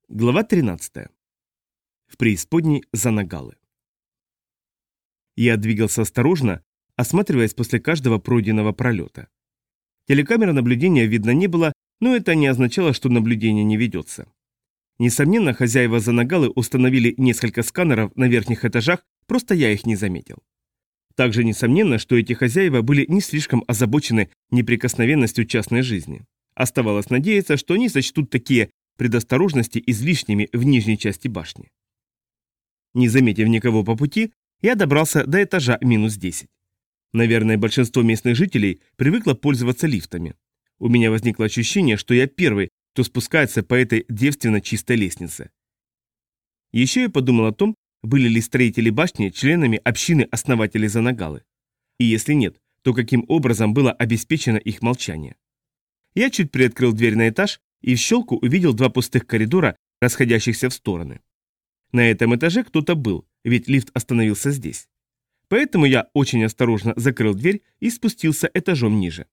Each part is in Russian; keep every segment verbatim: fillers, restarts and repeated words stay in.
Глава тринадцатая. В преисподней за Нагалы. Я двигался осторожно, осматриваясь после каждого пройденного пролета. Телекамеры наблюдения видно не было, но это не означало, что наблюдение не ведется. Несомненно, хозяева за Нагалы установили несколько сканеров на верхних этажах, просто я их не заметил. Также несомненно, что эти хозяева были не слишком озабочены неприкосновенностью частной жизни. Оставалось надеяться, что они сочтут такие предосторожности излишними в нижней части башни. Не заметив никого по пути, я добрался до этажа минус десять. Наверное, большинство местных жителей привыкло пользоваться лифтами. У меня возникло ощущение, что я первый, кто спускается по этой девственно чистой лестнице. Еще я подумал о том, были ли строители башни членами общины основателей за Нагалы. И если нет, то каким образом было обеспечено их молчание. Я чуть приоткрыл дверь на этаж и в щелку увидел два пустых коридора, расходящихся в стороны. На этом этаже кто-то был, ведь лифт остановился здесь. Поэтому я очень осторожно закрыл дверь и спустился этажом ниже.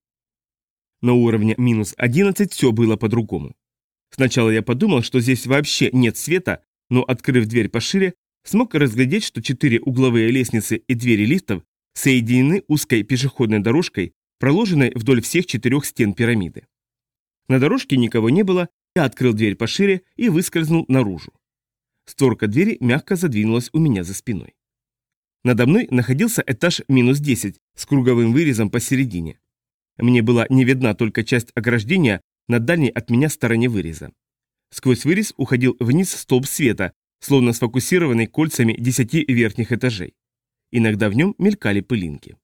На уровне минус одиннадцать все было по-другому. Сначала я подумал, что здесь вообще нет света, но, открыв дверь пошире, смог разглядеть, что четыре угловые лестницы и двери лифтов соединены узкой пешеходной дорожкой, проложенной вдоль всех четырех стен пирамиды. На дорожке никого не было, я открыл дверь пошире и выскользнул наружу. Створка двери мягко задвинулась у меня за спиной. Надо мной находился этаж минус десять с круговым вырезом посередине. Мне была не видна только часть ограждения на дальней от меня стороне выреза. Сквозь вырез уходил вниз столб света, словно сфокусированный кольцами десяти верхних этажей. Иногда в нем мелькали пылинки.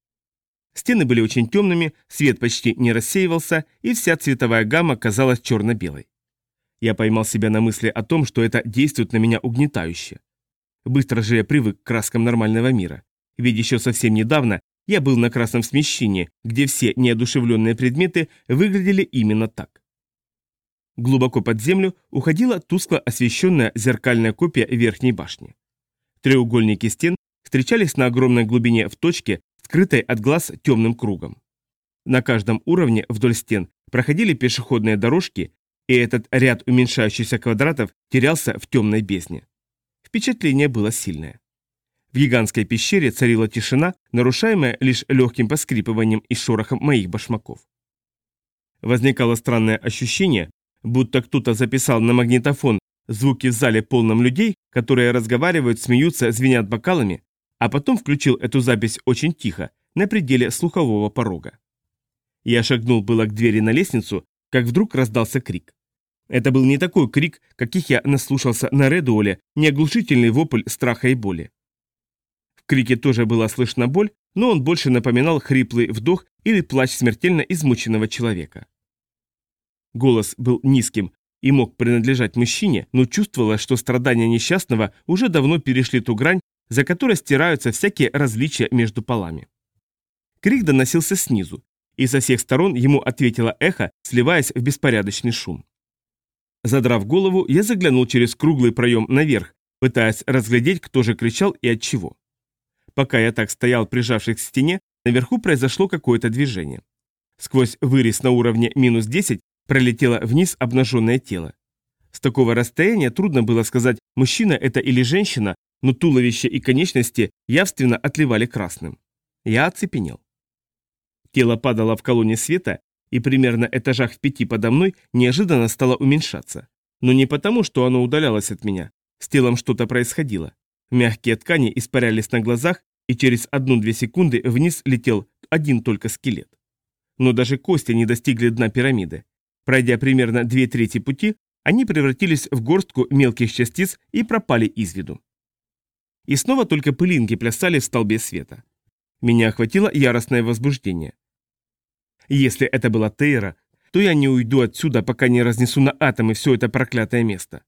Стены были очень темными, свет почти не рассеивался, и вся цветовая гамма казалась черно-белой. Я поймал себя на мысли о том, что это действует на меня угнетающе. Быстро же я привык к краскам нормального мира, ведь еще совсем недавно я был на красном смещении, где все неодушевленные предметы выглядели именно так. Глубоко под землю уходила тускло освещенная зеркальная копия верхней башни. Треугольники стен встречались на огромной глубине в точке, скрытой от глаз темным кругом. На каждом уровне вдоль стен проходили пешеходные дорожки, и этот ряд уменьшающихся квадратов терялся в темной бездне. Впечатление было сильное. В гигантской пещере царила тишина, нарушаемая лишь легким поскрипыванием и шорохом моих башмаков. Возникало странное ощущение, будто кто-то записал на магнитофон звуки в зале полном людей, которые разговаривают, смеются, звенят бокалами, а потом включил эту запись очень тихо, на пределе слухового порога. Я шагнул было к двери на лестницу, как вдруг раздался крик. Это был не такой крик, каких я наслушался на Редуоле, не оглушительный вопль страха и боли. В крике тоже была слышна боль, но он больше напоминал хриплый вдох или плач смертельно измученного человека. Голос был низким и мог принадлежать мужчине, но чувствовалось, что страдания несчастного уже давно перешли ту грань, за которой стираются всякие различия между полами. Крик доносился снизу, и со всех сторон ему ответило эхо, сливаясь в беспорядочный шум. Задрав голову, я заглянул через круглый проем наверх, пытаясь разглядеть, кто же кричал и от чего. Пока я так стоял, прижавшись к стене, наверху произошло какое-то движение. Сквозь вырез на уровне минус десять пролетело вниз обнаженное тело. С такого расстояния трудно было сказать, мужчина это или женщина, но туловище и конечности явственно отливали красным. Я оцепенел. Тело падало в колонне света, и примерно этажах в пяти подо мной неожиданно стало уменьшаться. Но не потому, что оно удалялось от меня. С телом что-то происходило. Мягкие ткани испарялись на глазах, и через одну-две секунды вниз летел один только скелет. Но даже кости не достигли дна пирамиды. Пройдя примерно две трети пути, они превратились в горстку мелких частиц и пропали из виду. И снова только пылинки плясали в столбе света. Меня охватило яростное возбуждение. Если это была Тейра, то я не уйду отсюда, пока не разнесу на атомы все это проклятое место.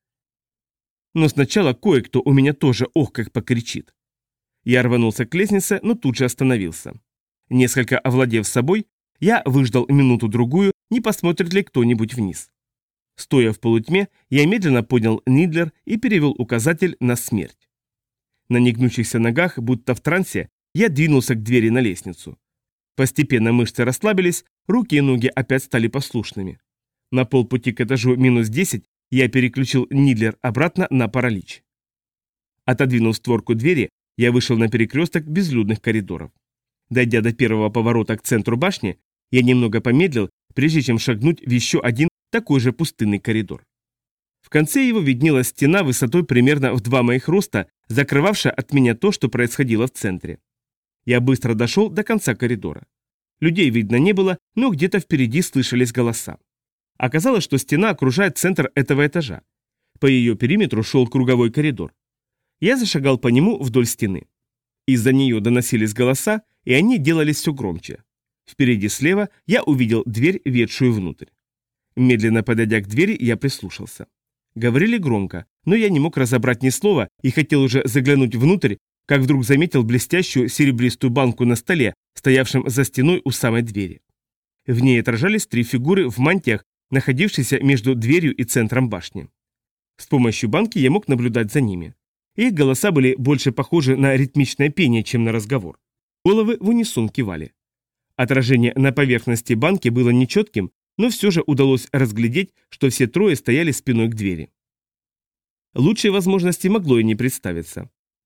Но сначала кое-кто у меня тоже ох как покричит. Я рванулся к лестнице, но тут же остановился. Несколько овладев собой, я выждал минуту-другую, не посмотрит ли кто-нибудь вниз. Стоя в полутьме, я медленно поднял Нидлер и перевел указатель на смерть. На негнущихся ногах, будто в трансе, я двинулся к двери на лестницу. Постепенно мышцы расслабились, руки и ноги опять стали послушными. На полпути к этажу минус десять Я переключил Нидлер обратно на паралич. Отодвинув створку двери, я вышел на перекресток безлюдных коридоров. Дойдя до первого поворота к центру башни, я немного помедлил, прежде чем шагнуть в еще один такой же пустынный коридор. В конце его виднелась стена высотой примерно в два моих роста, закрывавшая от меня то, что происходило в центре. Я быстро дошел до конца коридора. Людей видно не было, но где-то впереди слышались голоса. Оказалось, что стена окружает центр этого этажа. По ее периметру шел круговой коридор. Я зашагал по нему вдоль стены. Из-за нее доносились голоса, и они делались все громче. Впереди слева я увидел дверь, ведшую внутрь. Медленно подойдя к двери, я прислушался. Говорили громко, но я не мог разобрать ни слова и хотел уже заглянуть внутрь, как вдруг заметил блестящую серебристую банку на столе, стоявшем за стеной у самой двери. В ней отражались три фигуры в мантиях, находившиеся между дверью и центром башни. С помощью банки я мог наблюдать за ними. Их голоса были больше похожи на ритмичное пение, чем на разговор. Головы в унисон кивали. Отражение на поверхности банки было нечетким, но все же удалось разглядеть, что все трое стояли спиной к двери. Лучшей возможности могло и не представиться.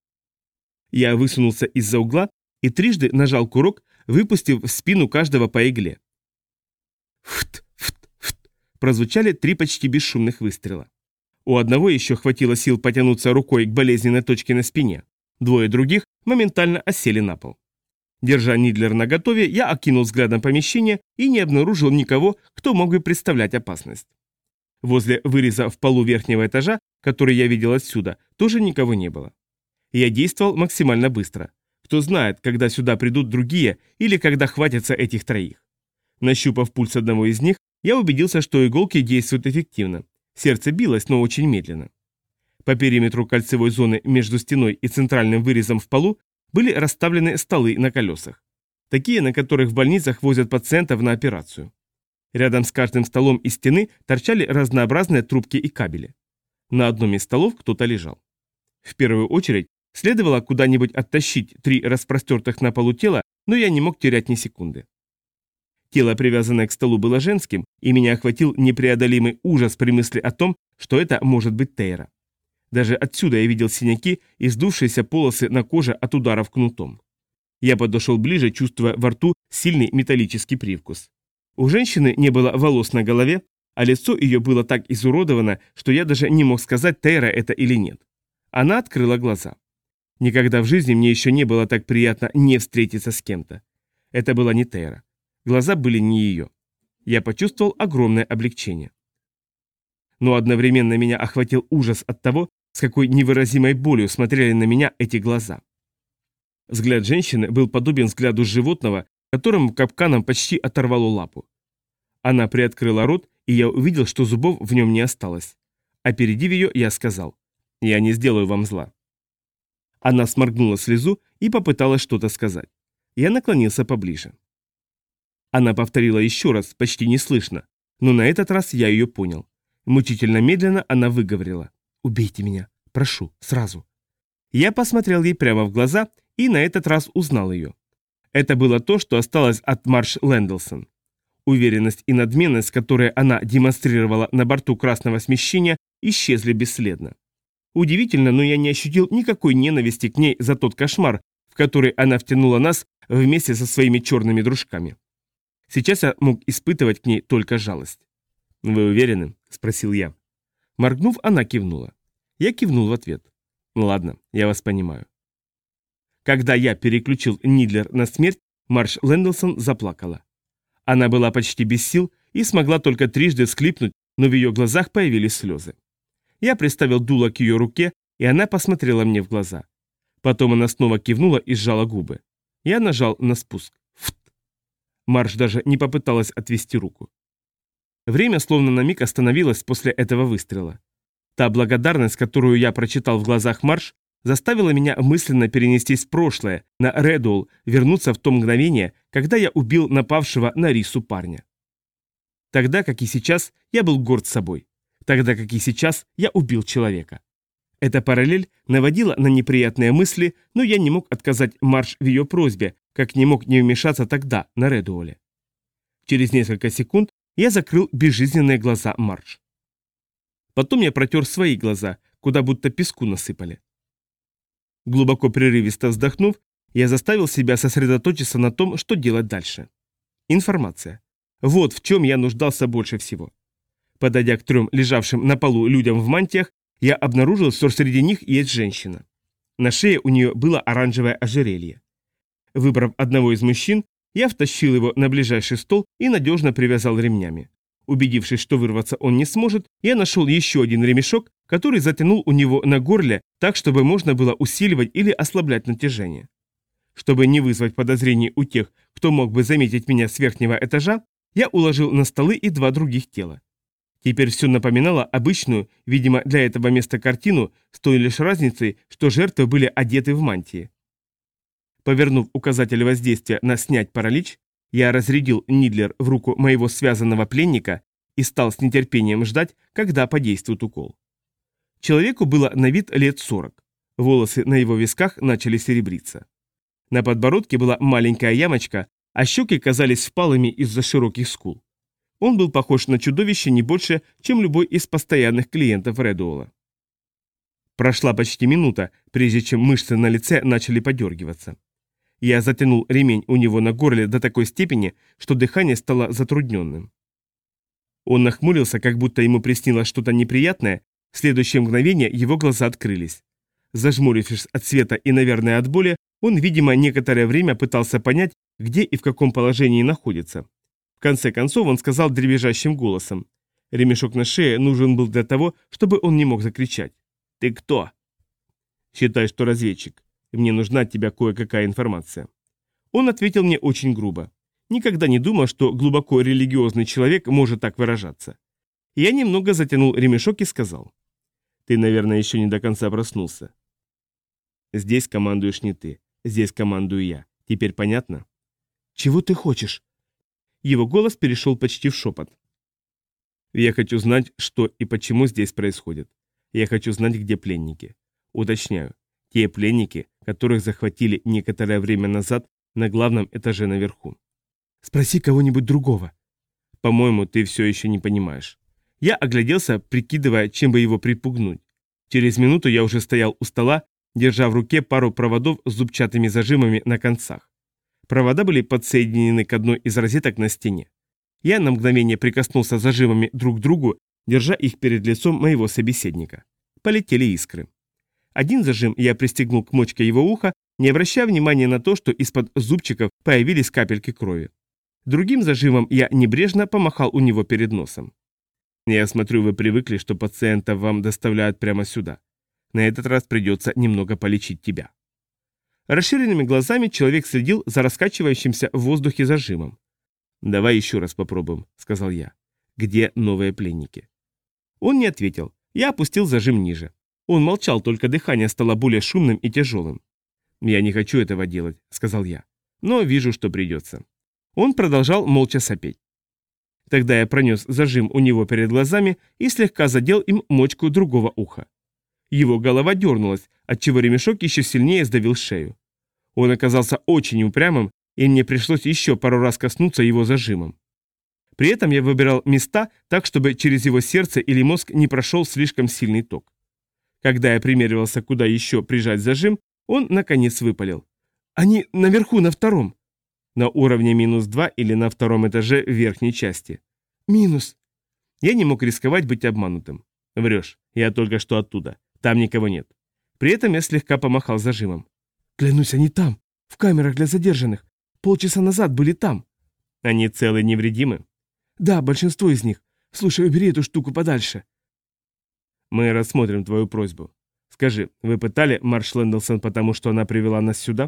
Я высунулся из-за угла и трижды нажал курок, выпустив в спину каждого по игле. Фт, фт, фт. Прозвучали три почти бесшумных выстрела. У одного еще хватило сил потянуться рукой к болезненной точке на спине. Двое других моментально осели на пол. Держа Нидлер наготове, я окинул взглядом помещение и не обнаружил никого, кто мог бы представлять опасность. Возле выреза в полу верхнего этажа, который я видел отсюда, тоже никого не было. Я действовал максимально быстро. Кто знает, когда сюда придут другие или когда хватится этих троих. Нащупав пульс одного из них, я убедился, что иголки действуют эффективно. Сердце билось, но очень медленно. По периметру кольцевой зоны между стеной и центральным вырезом в полу были расставлены столы на колесах. Такие, на которых в больницах возят пациентов на операцию. Рядом с каждым столом и стены торчали разнообразные трубки и кабели. На одном из столов кто-то лежал. В первую очередь следовало куда-нибудь оттащить три распростертых на полу тела, но я не мог терять ни секунды. Тело, привязанное к столу, было женским, и меня охватил непреодолимый ужас при мысли о том, что это может быть Тейра. Даже отсюда я видел синяки и сдувшиеся полосы на коже от ударов кнутом. Я подошел ближе, чувствуя во рту сильный металлический привкус. У женщины не было волос на голове, а лицо ее было так изуродовано, что я даже не мог сказать, Тейра это или нет. Она открыла глаза. Никогда в жизни мне еще не было так приятно не встретиться с кем-то. Это была не Тейра. Глаза были не ее. Я почувствовал огромное облегчение. Но одновременно меня охватил ужас от того, с какой невыразимой болью смотрели на меня эти глаза. Взгляд женщины был подобен взгляду животного, которому капканом почти оторвало лапу. Она приоткрыла рот, и я увидел, что зубов в нем не осталось. Опередив ее, я сказал: «Я не сделаю вам зла». Она сморгнула слезу и попыталась что-то сказать. Я наклонился поближе. Она повторила еще раз, почти неслышно, но на этот раз я ее понял. Мучительно медленно она выговорила: «Убейте меня, прошу, сразу». Я посмотрел ей прямо в глаза и на этот раз узнал ее. Это было то, что осталось от Марш Лэндлсон. Уверенность и надменность, которые она демонстрировала на борту красного смещения, исчезли бесследно. Удивительно, но я не ощутил никакой ненависти к ней за тот кошмар, в который она втянула нас вместе со своими черными дружками. Сейчас я мог испытывать к ней только жалость. «Вы уверены?» – спросил я. Моргнув, она кивнула. Я кивнул в ответ. «Ладно, я вас понимаю». Когда я переключил Нидлер на смерть, Марш Лэндлсон заплакала. Она была почти без сил и смогла только трижды всхлипнуть, но в ее глазах появились слезы. Я приставил дуло к ее руке, и она посмотрела мне в глаза. Потом она снова кивнула и сжала губы. Я нажал на спуск. Фт. Марш даже не попыталась отвести руку. Время словно на миг остановилось после этого выстрела. Та благодарность, которую я прочитал в глазах Марш, заставила меня мысленно перенестись в прошлое, на Редуолл, вернуться в то мгновение, когда я убил напавшего на Рису парня. Тогда, как и сейчас, я был горд собой. Тогда, как и сейчас, я убил человека. Эта параллель наводила на неприятные мысли, но я не мог отказать Марш в ее просьбе, как не мог не вмешаться тогда, на Редуолле. Через несколько секунд я закрыл безжизненные глаза Марш. Потом я протер свои глаза, куда будто песку насыпали. Глубоко прерывисто вздохнув, я заставил себя сосредоточиться на том, что делать дальше. Информация. Вот в чем я нуждался больше всего. Подойдя к трем лежавшим на полу людям в мантиях, я обнаружил, что среди них есть женщина. На шее у нее было оранжевое ожерелье. Выбрав одного из мужчин, я втащил его на ближайший стол и надежно привязал ремнями. Убедившись, что вырваться он не сможет, я нашел еще один ремешок, который затянул у него на горле так, чтобы можно было усиливать или ослаблять натяжение. Чтобы не вызвать подозрений у тех, кто мог бы заметить меня с верхнего этажа, я уложил на столы и два других тела. Теперь все напоминало обычную, видимо, для этого места картину, с той лишь разницей, что жертвы были одеты в мантии. Повернув указатель воздействия на «снять паралич», я разрядил Нидлер в руку моего связанного пленника и стал с нетерпением ждать, когда подействует укол. Человеку было на вид лет сорок. Волосы на его висках начали серебриться. На подбородке была маленькая ямочка, а щеки казались впалыми из-за широких скул. Он был похож на чудовище не больше, чем любой из постоянных клиентов Редуола. Прошла почти минута, прежде чем мышцы на лице начали подергиваться. Я затянул ремень у него на горле до такой степени, что дыхание стало затрудненным. Он нахмурился, как будто ему приснилось что-то неприятное, в следующее мгновение его глаза открылись. Зажмурившись от света и, наверное, от боли, он, видимо, некоторое время пытался понять, где и в каком положении находится. В конце концов он сказал дребезжащим голосом. Ремешок на шее нужен был для того, чтобы он не мог закричать. «Ты кто?» «Считай, что разведчик. Мне нужна от тебя кое-какая информация». Он ответил мне очень грубо. Никогда не думал, что глубоко религиозный человек может так выражаться. Я немного затянул ремешок и сказал. «Ты, наверное, еще не до конца проснулся. Здесь командуешь не ты, здесь командую я. Теперь понятно?» «Чего ты хочешь?» Его голос перешел почти в шепот. «Я хочу знать, что и почему здесь происходит. Я хочу знать, где пленники. Уточняю, те пленники, которых захватили некоторое время назад на главном этаже наверху». «Спроси кого-нибудь другого». «По-моему, ты все еще не понимаешь». Я огляделся, прикидывая, чем бы его припугнуть. Через минуту я уже стоял у стола, держа в руке пару проводов с зубчатыми зажимами на концах. Провода были подсоединены к одной из розеток на стене. Я на мгновение прикоснулся зажимами друг к другу, держа их перед лицом моего собеседника. Полетели искры. Один зажим я пристегнул к мочке его уха, не обращая внимания на то, что из-под зубчиков появились капельки крови. Другим зажимом я небрежно помахал у него перед носом. «Я смотрю, вы привыкли, что пациента вам доставляют прямо сюда. На этот раз придется немного полечить тебя». Расширенными глазами человек следил за раскачивающимся в воздухе зажимом. «Давай еще раз попробуем», — сказал я. «Где новые пленники?» Он не ответил. Я опустил зажим ниже. Он молчал, только дыхание стало более шумным и тяжелым. «Я не хочу этого делать», — сказал я. «Но вижу, что придется». Он продолжал молча сопеть. Тогда я пронес зажим у него перед глазами и слегка задел им мочку другого уха. Его голова дернулась, отчего ремешок еще сильнее сдавил шею. Он оказался очень упрямым, и мне пришлось еще пару раз коснуться его зажимом. При этом я выбирал места так, чтобы через его сердце или мозг не прошел слишком сильный ток. Когда я примеривался, куда еще прижать зажим, он, наконец, выпалил. «Они наверху, на втором». «На уровне минус два или на втором этаже в верхней части?» «Минус». Я не мог рисковать быть обманутым. «Врешь, я только что оттуда. Там никого нет». При этом я слегка помахал зажимом. «Клянусь, они там, в камерах для задержанных. Полчаса назад были там». «Они целы и невредимы?» «Да, большинство из них. Слушай, убери эту штуку подальше». «Мы рассмотрим твою просьбу. Скажи, вы пытали Марш Лэндлсон, потому что она привела нас сюда?»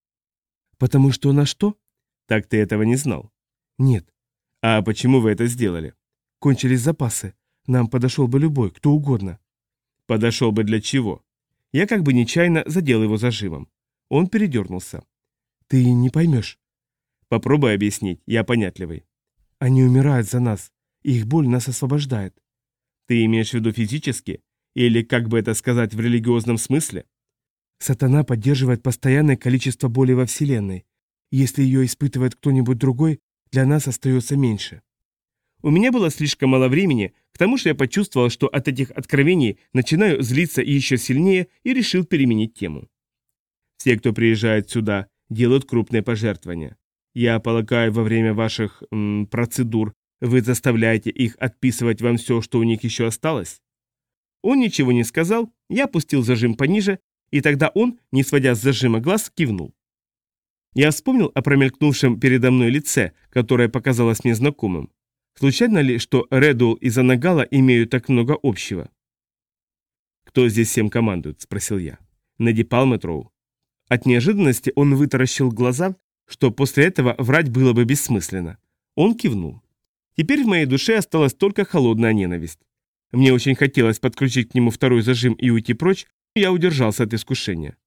«Потому что она что?» «Так ты этого не знал?» «Нет». «А почему вы это сделали?» «Кончились запасы. Нам подошел бы любой, кто угодно». «Подошел бы для чего?» Я как бы нечаянно задел его зажимом. Он передернулся. «Ты не поймешь». «Попробуй объяснить, я понятливый». «Они умирают за нас, и их боль нас освобождает». «Ты имеешь в виду физически? Или, как бы это сказать, в религиозном смысле?» «Сатана поддерживает постоянное количество боли во Вселенной. Если ее испытывает кто-нибудь другой, для нас остается меньше». У меня было слишком мало времени, к тому же я почувствовал, что от этих откровений начинаю злиться еще сильнее и решил переменить тему. Все, кто приезжает сюда, делают крупные пожертвования. Я полагаю, во время ваших м, процедур вы заставляете их отписывать вам все, что у них еще осталось? Он ничего не сказал, я опустил зажим пониже, и тогда он, не сводя с зажима глаз, кивнул. Я вспомнил о промелькнувшем передо мной лице, которое показалось мне знакомым. Случайно ли, что Редуэлл и Занагала имеют так много общего? «Кто здесь всем командует?» – спросил я. «Неди Палметроу». От неожиданности он вытаращил глаза, что после этого врать было бы бессмысленно. Он кивнул. Теперь в моей душе осталась только холодная ненависть. Мне очень хотелось подключить к нему второй зажим и уйти прочь, но я удержался от искушения.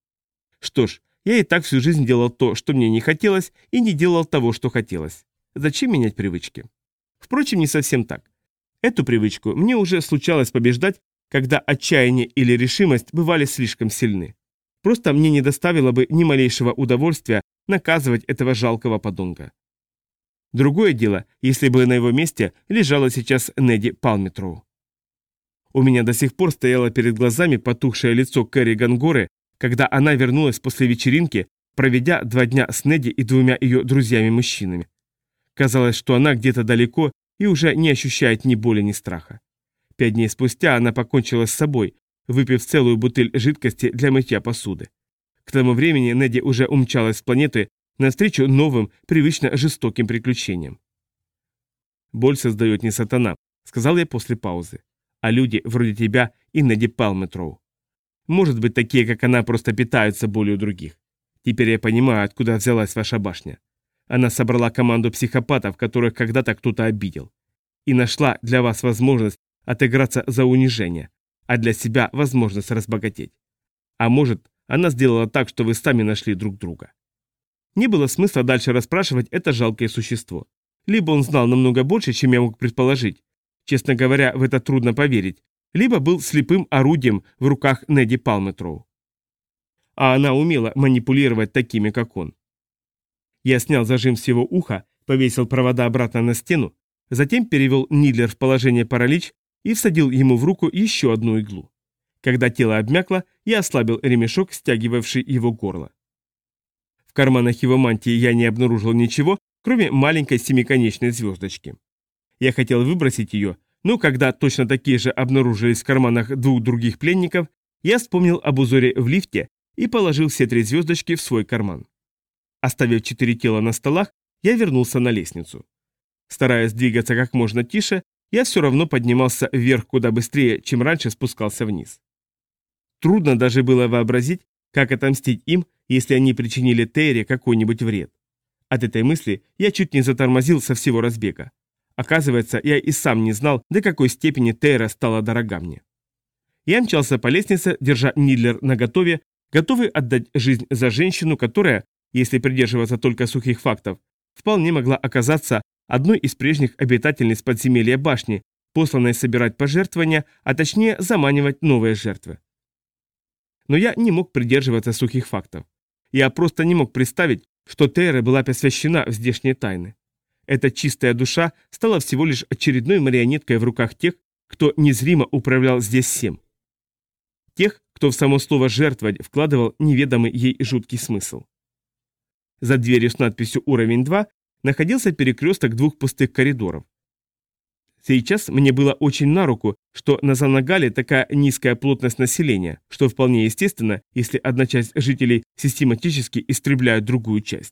Что ж, я и так всю жизнь делал то, что мне не хотелось, и не делал того, что хотелось. Зачем менять привычки? Впрочем, не совсем так. Эту привычку мне уже случалось побеждать, когда отчаяние или решимость бывали слишком сильны. Просто мне не доставило бы ни малейшего удовольствия наказывать этого жалкого подонка. Другое дело, если бы на его месте лежала сейчас Неди Палметроу. У меня до сих пор стояло перед глазами потухшее лицо Кэрри Гангоры, когда она вернулась после вечеринки, проведя два дня с Неди и двумя ее друзьями-мужчинами. Казалось, что она где-то далеко и уже не ощущает ни боли, ни страха. Пять дней спустя она покончила с собой, выпив целую бутыль жидкости для мытья посуды. К тому времени Неди уже умчалась с планеты навстречу новым, привычно жестоким приключениям. «Боль создает не сатана», — сказал я после паузы, «а люди вроде тебя и Неди Палметроу. Может быть, такие, как она, просто питаются болью других. Теперь я понимаю, откуда взялась ваша башня. Она собрала команду психопатов, которых когда-то кто-то обидел. И нашла для вас возможность отыграться за унижение, а для себя возможность разбогатеть. А может, она сделала так, что вы сами нашли друг друга». Не было смысла дальше расспрашивать это жалкое существо. Либо он знал намного больше, чем я мог предположить. Честно говоря, в это трудно поверить. Либо был слепым орудием в руках Неди Палметроу. А она умела манипулировать такими, как он. Я снял зажим с его уха, повесил провода обратно на стену, затем перевел Нидлер в положение паралич и всадил ему в руку еще одну иглу. Когда тело обмякло, я ослабил ремешок, стягивавший его горло. В карманах его мантии я не обнаружил ничего, кроме маленькой семиконечной звездочки. Я хотел выбросить ее, но когда точно такие же обнаружились в карманах двух других пленников, я вспомнил об узоре в лифте и положил все три звездочки в свой карман. Оставив четыре тела на столах, я вернулся на лестницу. Стараясь двигаться как можно тише, я все равно поднимался вверх куда быстрее, чем раньше спускался вниз. Трудно даже было вообразить, как отомстить им, если они причинили Тейре какой-нибудь вред. От этой мысли я чуть не затормозил со всего разбега. Оказывается, я и сам не знал, до какой степени Тейра стала дорога мне. Я мчался по лестнице, держа Нидлер наготове, готовый отдать жизнь за женщину, которая, если придерживаться только сухих фактов, вполне могла оказаться одной из прежних обитательниц подземелья башни, посланной собирать пожертвования, а точнее заманивать новые жертвы. Но я не мог придерживаться сухих фактов. Я просто не мог представить, что Тейра была посвящена в здешние тайны. Эта чистая душа стала всего лишь очередной марионеткой в руках тех, кто незримо управлял здесь всем. Тех, кто в само слово «жертвовать» вкладывал неведомый ей жуткий смысл. За дверью с надписью «Уровень два» находился перекресток двух пустых коридоров. Сейчас мне было очень на руку, что на Занагале такая низкая плотность населения, что вполне естественно, если одна часть жителей систематически истребляет другую часть.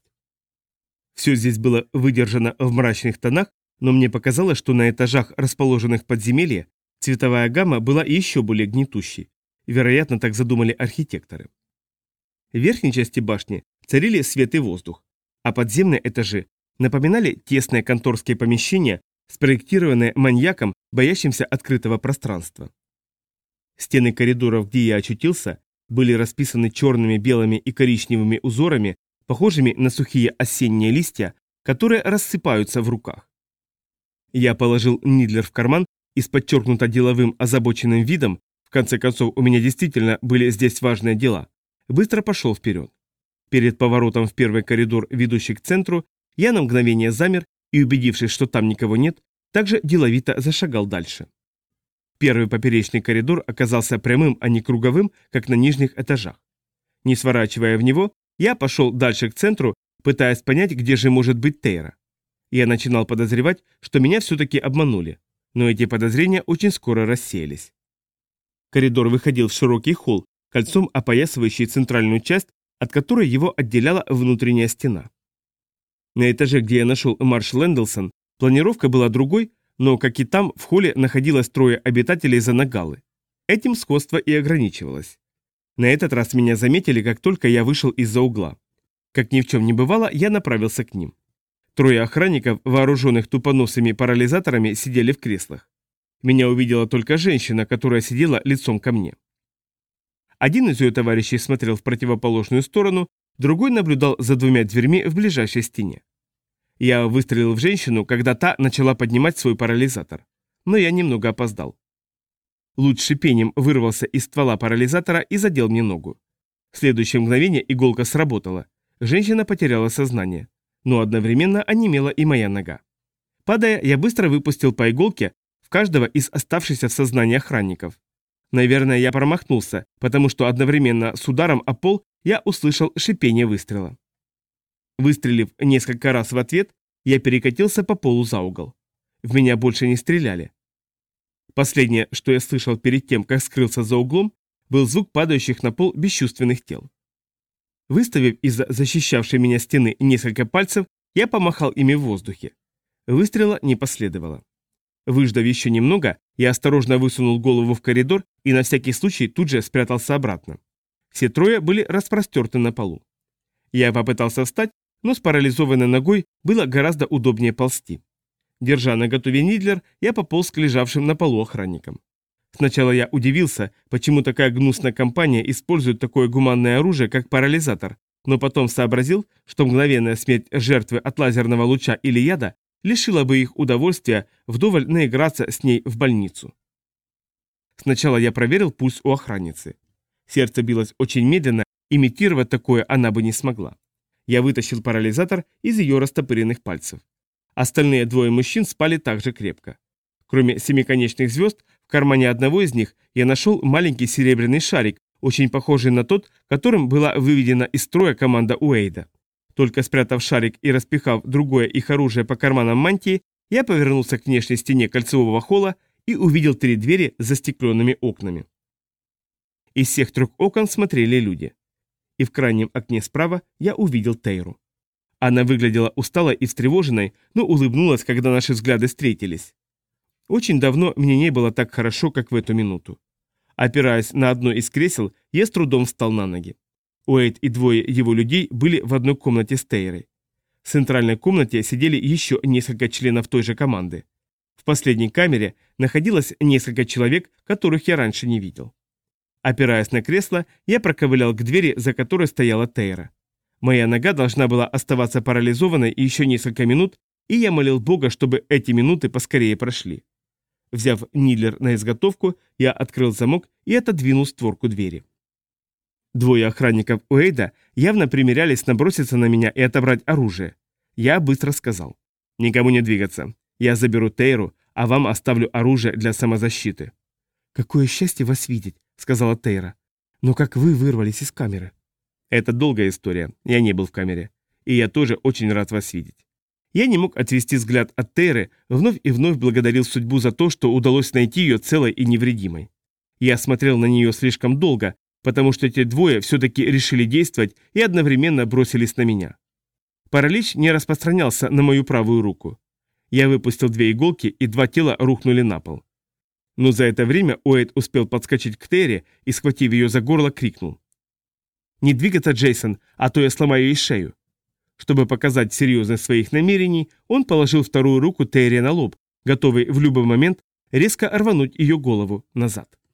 Все здесь было выдержано в мрачных тонах, но мне показалось, что на этажах, расположенных в подземелье, цветовая гамма была еще более гнетущей. Вероятно, так задумали архитекторы. В верхней части башни царили свет и воздух, а подземные этажи напоминали тесные конторские помещения, спроектированные маньяком, боящимся открытого пространства. Стены коридоров, где я очутился, были расписаны черными, белыми и коричневыми узорами, похожими на сухие осенние листья, которые рассыпаются в руках. Я положил Нидлер в карман и с подчеркнуто деловым озабоченным видом, в конце концов у меня действительно были здесь важные дела, быстро пошел вперед. Перед поворотом в первый коридор, ведущий к центру, я на мгновение замер и, убедившись, что там никого нет, также деловито зашагал дальше. Первый поперечный коридор оказался прямым, а не круговым, как на нижних этажах. Не сворачивая в него, я пошел дальше к центру, пытаясь понять, где же может быть Тейра. Я начинал подозревать, что меня все-таки обманули, но эти подозрения очень скоро рассеялись. Коридор выходил в широкий холл, кольцом опоясывающий центральную часть, от которой его отделяла внутренняя стена. На этаже, где я нашел Марш Лэндлсон, планировка была другой, но, как и там, в холле находилось трое обитателей Занагалы. Этим сходство и ограничивалось. На этот раз меня заметили, как только я вышел из-за угла. Как ни в чем не бывало, я направился к ним. Трое охранников, вооруженных тупоносыми парализаторами, сидели в креслах. Меня увидела только женщина, которая сидела лицом ко мне. Один из ее товарищей смотрел в противоположную сторону, другой наблюдал за двумя дверьми в ближайшей стене. Я выстрелил в женщину, когда та начала поднимать свой парализатор. Но я немного опоздал. Луч шипением вырвался из ствола парализатора и задел мне ногу. В следующее мгновение иголка сработала. Женщина потеряла сознание. Но одновременно онемела и моя нога. Падая, я быстро выпустил по иголке в каждого из оставшихся в сознании охранников. Наверное, я промахнулся, потому что одновременно с ударом о пол я услышал шипение выстрела. Выстрелив несколько раз в ответ, я перекатился по полу за угол. В меня больше не стреляли. Последнее, что я слышал перед тем, как скрылся за углом, был звук падающих на пол бесчувственных тел. Выставив из-за защищавшей меня стены несколько пальцев, я помахал ими в воздухе. Выстрела не последовало. Выждав еще немного, я осторожно высунул голову в коридор и на всякий случай тут же спрятался обратно. Все трое были распростерты на полу. Я попытался встать, но с парализованной ногой было гораздо удобнее ползти. Держа наготове Нидлер, я пополз к лежавшим на полу охранникам. Сначала я удивился, почему такая гнусная компания использует такое гуманное оружие, как парализатор, но потом сообразил, что мгновенная смерть жертвы от лазерного луча или яда лишила бы их удовольствия вдоволь наиграться с ней в больницу. Сначала я проверил пульс у охранницы. Сердце билось очень медленно, имитировать такое она бы не смогла. Я вытащил парализатор из ее растопыренных пальцев. Остальные двое мужчин спали так же крепко. Кроме семиконечных звезд, в кармане одного из них я нашел маленький серебряный шарик, очень похожий на тот, которым была выведена из строя команда Уэйда. Только спрятав шарик и распихав другое их оружие по карманам мантии, я повернулся к внешней стене кольцевого холла и увидел три двери с застекленными окнами. Из всех трех окон смотрели люди. И в крайнем окне справа я увидел Тейру. Она выглядела усталой и встревоженной, но улыбнулась, когда наши взгляды встретились. Очень давно мне не было так хорошо, как в эту минуту. Опираясь на одно из кресел, я с трудом встал на ноги. Уэйд и двое его людей были в одной комнате с Тейрой. В центральной комнате сидели еще несколько членов той же команды. В последней камере находилось несколько человек, которых я раньше не видел. Опираясь на кресло, я проковылял к двери, за которой стояла Тейра. Моя нога должна была оставаться парализованной еще несколько минут, и я молил Бога, чтобы эти минуты поскорее прошли. Взяв Нидлер на изготовку, я открыл замок и отодвинул створку двери. Двое охранников Уэйда явно примерялись наброситься на меня и отобрать оружие. Я быстро сказал: «Никому не двигаться. Я заберу Тейру, а вам оставлю оружие для самозащиты». «Какое счастье вас видеть», — сказала Тейра. «Но как вы вырвались из камеры?» «Это долгая история. Я не был в камере. И я тоже очень рад вас видеть». Я не мог отвести взгляд от Тейры, вновь и вновь благодарил судьбу за то, что удалось найти ее целой и невредимой. Я смотрел на нее слишком долго, потому что эти двое все-таки решили действовать и одновременно бросились на меня. Паралич не распространялся на мою правую руку. Я выпустил две иголки, и два тела рухнули на пол. Но за это время Уэйд успел подскочить к Тейре и, схватив ее за горло, крикнул: «Не двигаться, Джейсон, а то я сломаю ей шею». Чтобы показать серьезность своих намерений, он положил вторую руку Тейре на лоб, готовый в любой момент резко рвануть ее голову назад.